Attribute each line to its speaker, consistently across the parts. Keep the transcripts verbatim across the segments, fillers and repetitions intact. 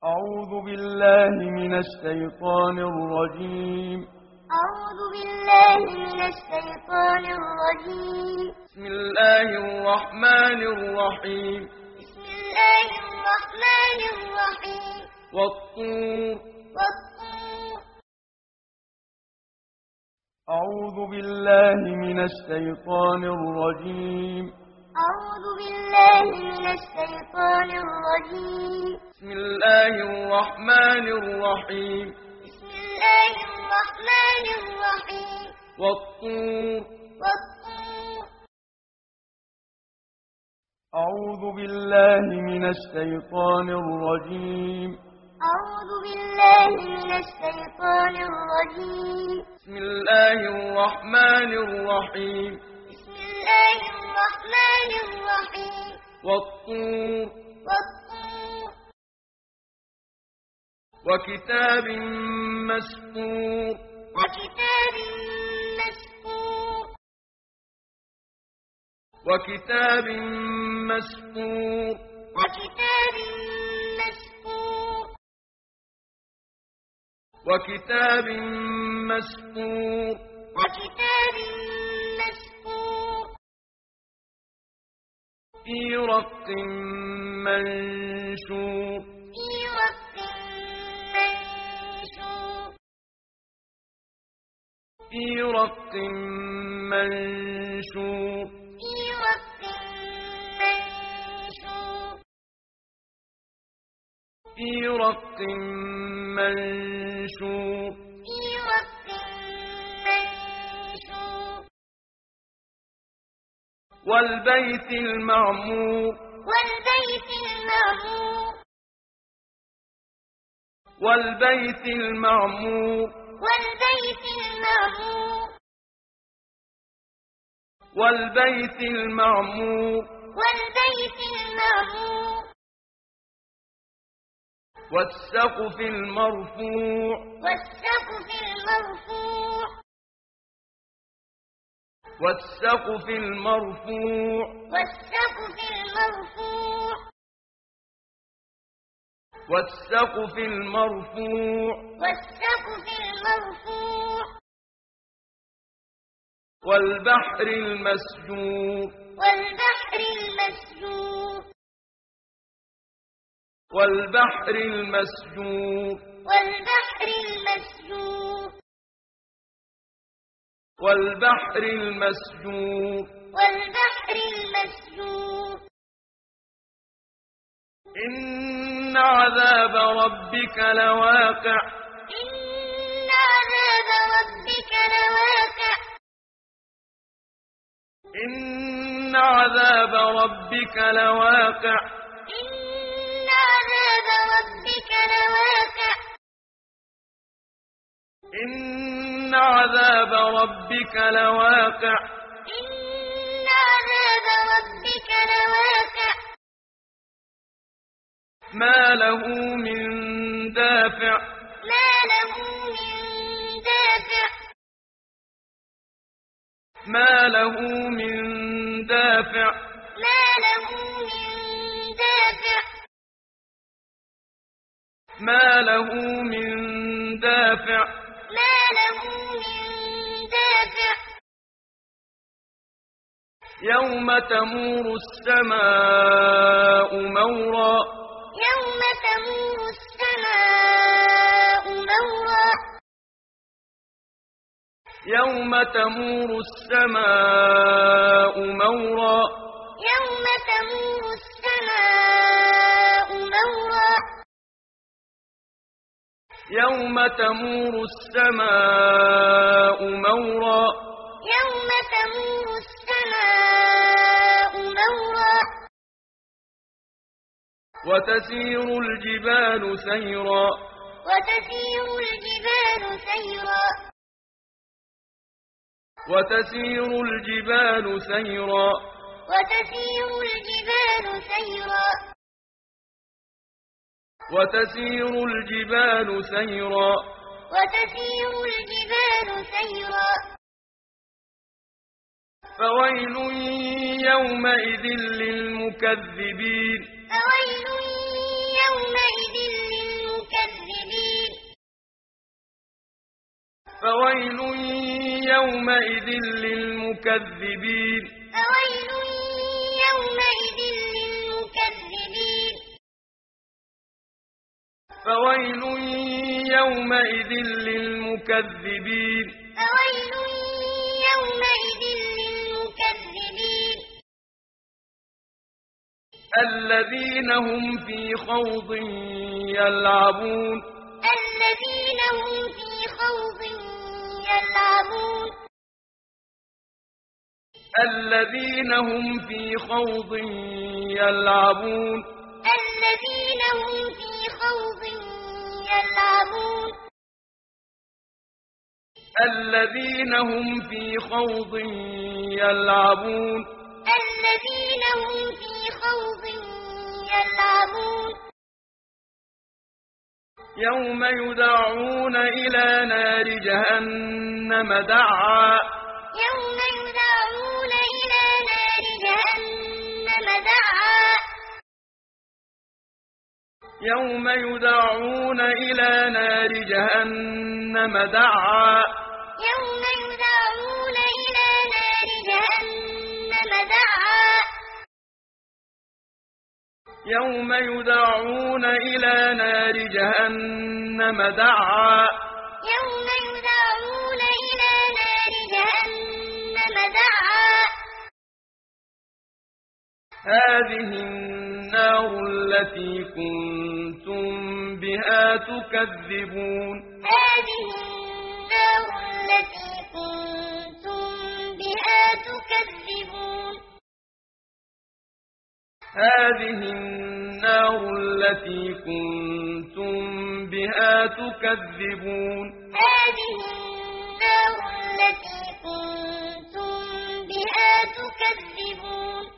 Speaker 1: أعوذ بالله من الشيطان الرجيم.
Speaker 2: أعوذ بالله من الشيطان الرجيم.
Speaker 1: بسم الله الرحمن الرحيم.
Speaker 2: بسم الله الرحمن الرحيم.
Speaker 1: والطور.
Speaker 2: والطور.
Speaker 1: أعوذ بالله من الشيطان الرجيم.
Speaker 2: أعوذ بالله من الشيطان الرجيم.
Speaker 1: بسم الله الرحمن الرحيم.
Speaker 2: بسم الله الرحمن الرحيم.
Speaker 1: والطور.
Speaker 2: والطور.
Speaker 1: أعوذ بالله من الشيطان الرجيم.
Speaker 2: أعوذ بالله من الشيطان الرجيم.
Speaker 1: بسم الله الرحمن الرحيم.
Speaker 2: بسم الله الرحمن الرحيم.
Speaker 1: والطور.
Speaker 2: والطور.
Speaker 1: وكتاب مسطور.
Speaker 2: وكتاب مسطور.
Speaker 1: وكتاب مسطور.
Speaker 2: وكتاب مسطور.
Speaker 1: وكتاب مسطور.
Speaker 2: وكتاب مسطور.
Speaker 1: في رق منشور.
Speaker 2: في رق منشور.
Speaker 1: في رق منشور.
Speaker 2: في رق منشور.
Speaker 1: في رق منشور.
Speaker 2: في رق منشور.
Speaker 1: والبيت المعمور.
Speaker 2: والبيت المعمور.
Speaker 1: والبيت المعمور.
Speaker 2: والبيت المعمور.
Speaker 1: والبيت المعمور.
Speaker 2: والبيت المعمور.
Speaker 1: والسقف المرفوع.
Speaker 2: والسقف المرفوع.
Speaker 1: والسقف المرفوع.
Speaker 2: والسقف المرفوع.
Speaker 1: والسقف المرفوع.
Speaker 2: والسقف المرفوع.
Speaker 1: والبحر المسجور.
Speaker 2: والبحر المسجور.
Speaker 1: والبحر المسجور.
Speaker 2: والبحر المسجور.
Speaker 1: والبحر المسجور.
Speaker 2: والبحر المسجور.
Speaker 1: إن عذاب ربك لواقع.
Speaker 2: إن عذاب ربك لواقع.
Speaker 1: إن عذاب ربك لواقع.
Speaker 2: إن عذاب ربك لواقع.
Speaker 1: إن عذاب ربك لواقع.
Speaker 2: إن عذاب ربك لواقع.
Speaker 1: ما له من دافع.
Speaker 2: ما له من دافع.
Speaker 1: ما له من دافع.
Speaker 2: ما له من دافع.
Speaker 1: ما له من دافع.
Speaker 2: ما له من دافع.
Speaker 1: يوم تمور السماء مورا.
Speaker 2: يوم تمور السماء مورا.
Speaker 1: يوم تمور السماء مورا.
Speaker 2: يوم تمور السماء مورا.
Speaker 1: يوم تمور السماء مورا.
Speaker 2: يوم تمور السماء مورا.
Speaker 1: وتسير الجبال سيرا.
Speaker 2: وتسير الجبال سيرا.
Speaker 1: وتسير الجبال سيرا.
Speaker 2: وتسير الجبال سيرا.
Speaker 1: وتسير الجبال سيرا.
Speaker 2: وتسير الجبال سيرا.
Speaker 1: فويل يومئذ للمكذبين.
Speaker 2: فويل يومئذ للمكذبين.
Speaker 1: فويل يومئذ للمكذبين
Speaker 2: فويل يومئذ للمكذبين
Speaker 1: فويل يومئذ للمكذبين
Speaker 2: فويل يومئذ للمكذبين
Speaker 1: الذين هم في خوض يلعبون
Speaker 2: الذين هم في خوض يلعبون
Speaker 1: الذين هم في خوض يلعبون
Speaker 2: الذين هم في خوض يلعبون
Speaker 1: الذين هم في خوض يلعبون
Speaker 2: الذين هم في خوض يلعبون
Speaker 1: يوم يدعون إلى نار جهنم دعا
Speaker 2: يوم يدعون إلى نار جهنم دعا
Speaker 1: يوم يدعون إلى نار جهنم دعا
Speaker 2: يوم يدعون إلى نار جهنم دعا
Speaker 1: يوم يدعون إلى نار جهنم دعا
Speaker 2: يوم يدعون إلى نار جهنم دعا
Speaker 1: هذه النار التي كنتم بها تكذبون
Speaker 2: هذه النار التي كنتم بها تكذبون
Speaker 1: هذه النار التي كنتم بها تكذبون
Speaker 2: هذه النار التي كنتم بها تكذبون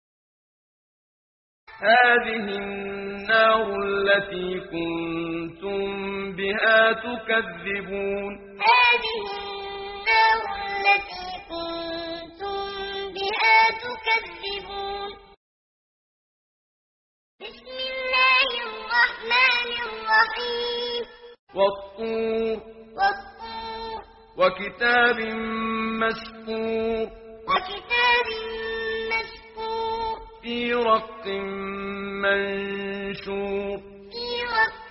Speaker 1: هذه النار التي كنتم بها تكذبون
Speaker 2: هذه النار التي كنتم بها تكذبون بسم الله الرحمن الرحيم
Speaker 1: والطور
Speaker 2: والطور
Speaker 1: وكتاب مسطور
Speaker 2: وكتاب مسطور
Speaker 1: في رق منشور
Speaker 2: في رق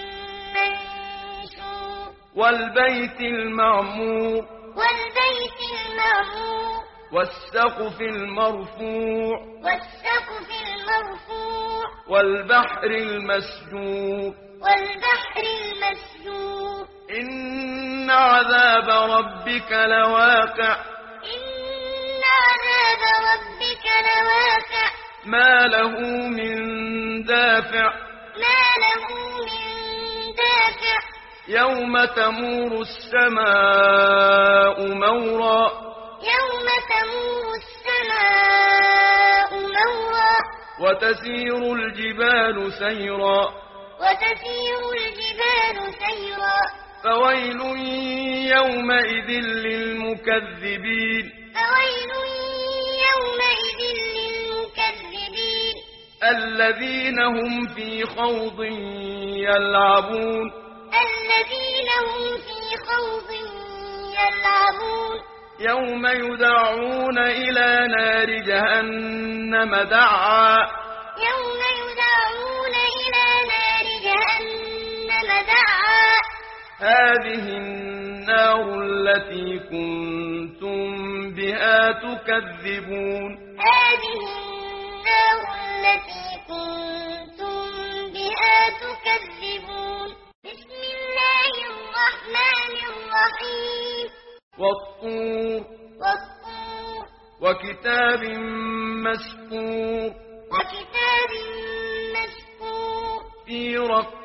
Speaker 2: منشور
Speaker 1: والبيت المعمور
Speaker 2: والبيت المعمور
Speaker 1: والسقف المرفوع
Speaker 2: والسقف المرفوع
Speaker 1: والبحر المسجور
Speaker 2: والبحر المسجور
Speaker 1: إن عذاب ربك لواقع
Speaker 2: إن عذاب ربك لواقع
Speaker 1: ما له من دافع
Speaker 2: ما له من دافع
Speaker 1: يوم تمور السماء مورا
Speaker 2: يوم تمور السماء مورا
Speaker 1: وتسير الجبال سيرا
Speaker 2: وتسير الجبال سيرا
Speaker 1: فويل يومئذ للمكذبين
Speaker 2: فويل يومئذ للمكذبين
Speaker 1: الذين هم في خوض يلعبون
Speaker 2: الذين هم في خوض يلعبون
Speaker 1: يوم يدعون إلى نار جهنم دعا
Speaker 2: يوم يدعون إلى نار جهنم دعا
Speaker 1: هذه النار التي كنتم بها تكذبون
Speaker 2: هذه النار التي كنتم بها تكذبون بسم الله الرحمن الرحيم
Speaker 1: والطور
Speaker 2: والطور
Speaker 1: وكتاب مسطور
Speaker 2: وكتاب مسطور
Speaker 1: في رق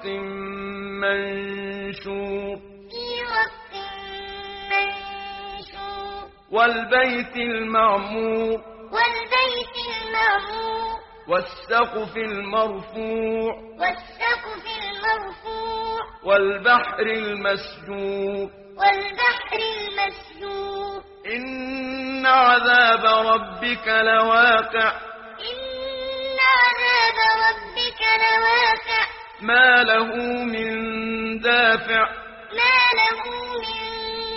Speaker 1: منشور
Speaker 2: في رق منشور
Speaker 1: والبيت المعمور
Speaker 2: والبيت المعمور
Speaker 1: والسقف المرفوع
Speaker 2: والسقف المرفوع
Speaker 1: والبحر المسجور
Speaker 2: والبحر المسجور
Speaker 1: إن عذاب ربك لواقع
Speaker 2: إن عذاب ربك لواقع
Speaker 1: ما له من دافع
Speaker 2: ما له من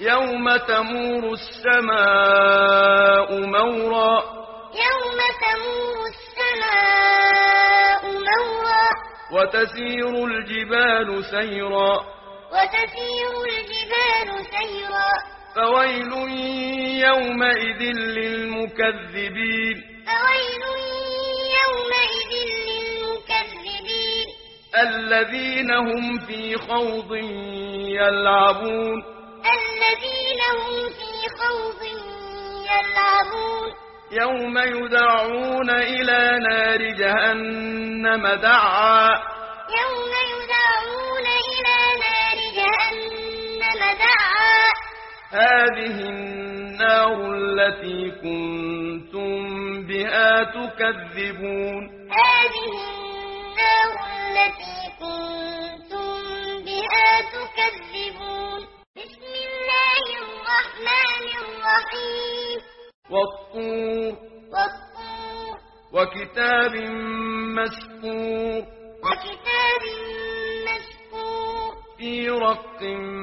Speaker 1: يوم تمور السماء مورا
Speaker 2: يوم تمور السماء مورا
Speaker 1: وتسير الجبال سيرا
Speaker 2: وتسير الجبال سيرا
Speaker 1: فويل يومئذ للمكذبين
Speaker 2: فويل يومئذ للمكذبين
Speaker 1: الذين هم في خوض يلعبون
Speaker 2: الذين هم في خوض يلعبون
Speaker 1: يوم يدعون إلى نار جهنم دعا
Speaker 2: يوم يدعون إلى نار جهنم دعا
Speaker 1: هذه النار التي كنتم بها تكذبون
Speaker 2: هذه النار التي كنتم بها تكذبون بسم الله الرحمن الرحيم
Speaker 1: والطور
Speaker 2: والطور
Speaker 1: وكتاب مسطور
Speaker 2: وكتاب مسطور
Speaker 1: في رق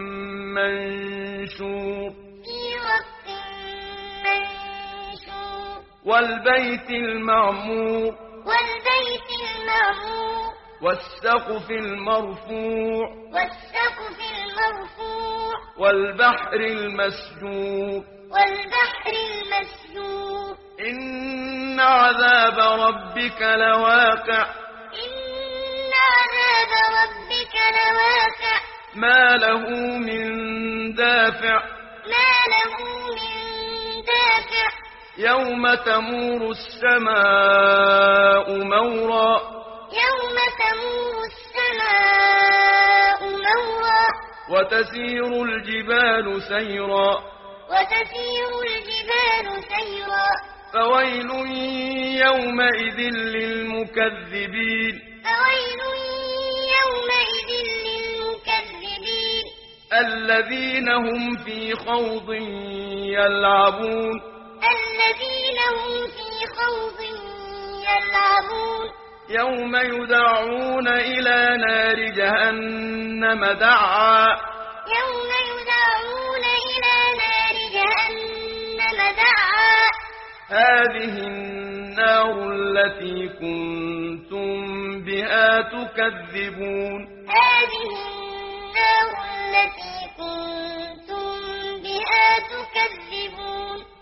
Speaker 1: منشور
Speaker 2: في رق منشور
Speaker 1: والبيت المعمور
Speaker 2: والبيت المعمور
Speaker 1: والسقف المرفوع
Speaker 2: والسقف المرفوع
Speaker 1: والبحر المسجور
Speaker 2: والبحر المسجور
Speaker 1: إن عذاب ربك لواقع
Speaker 2: إن عذاب ربك لواقع
Speaker 1: ما له من دافع
Speaker 2: ما له من دافع
Speaker 1: يوم تمور السماء مورا
Speaker 2: يوم تمور السماء مورا
Speaker 1: وتسير الجبال سيرا
Speaker 2: وتسير الجبال سيرا
Speaker 1: فويل يومئذ للمكذبين
Speaker 2: فويل يومئذ للمكذبين
Speaker 1: الذين هم في خوض يلعبون
Speaker 2: الذين هم في خوض يلعبون
Speaker 1: يوم يدعون إلى نار جهنم دعا
Speaker 2: يوم يدعون إلى نار جهنم دعا
Speaker 1: هذه النار التي كنتم بها تكذبون
Speaker 2: هذه النار التي كنتم بها تكذبون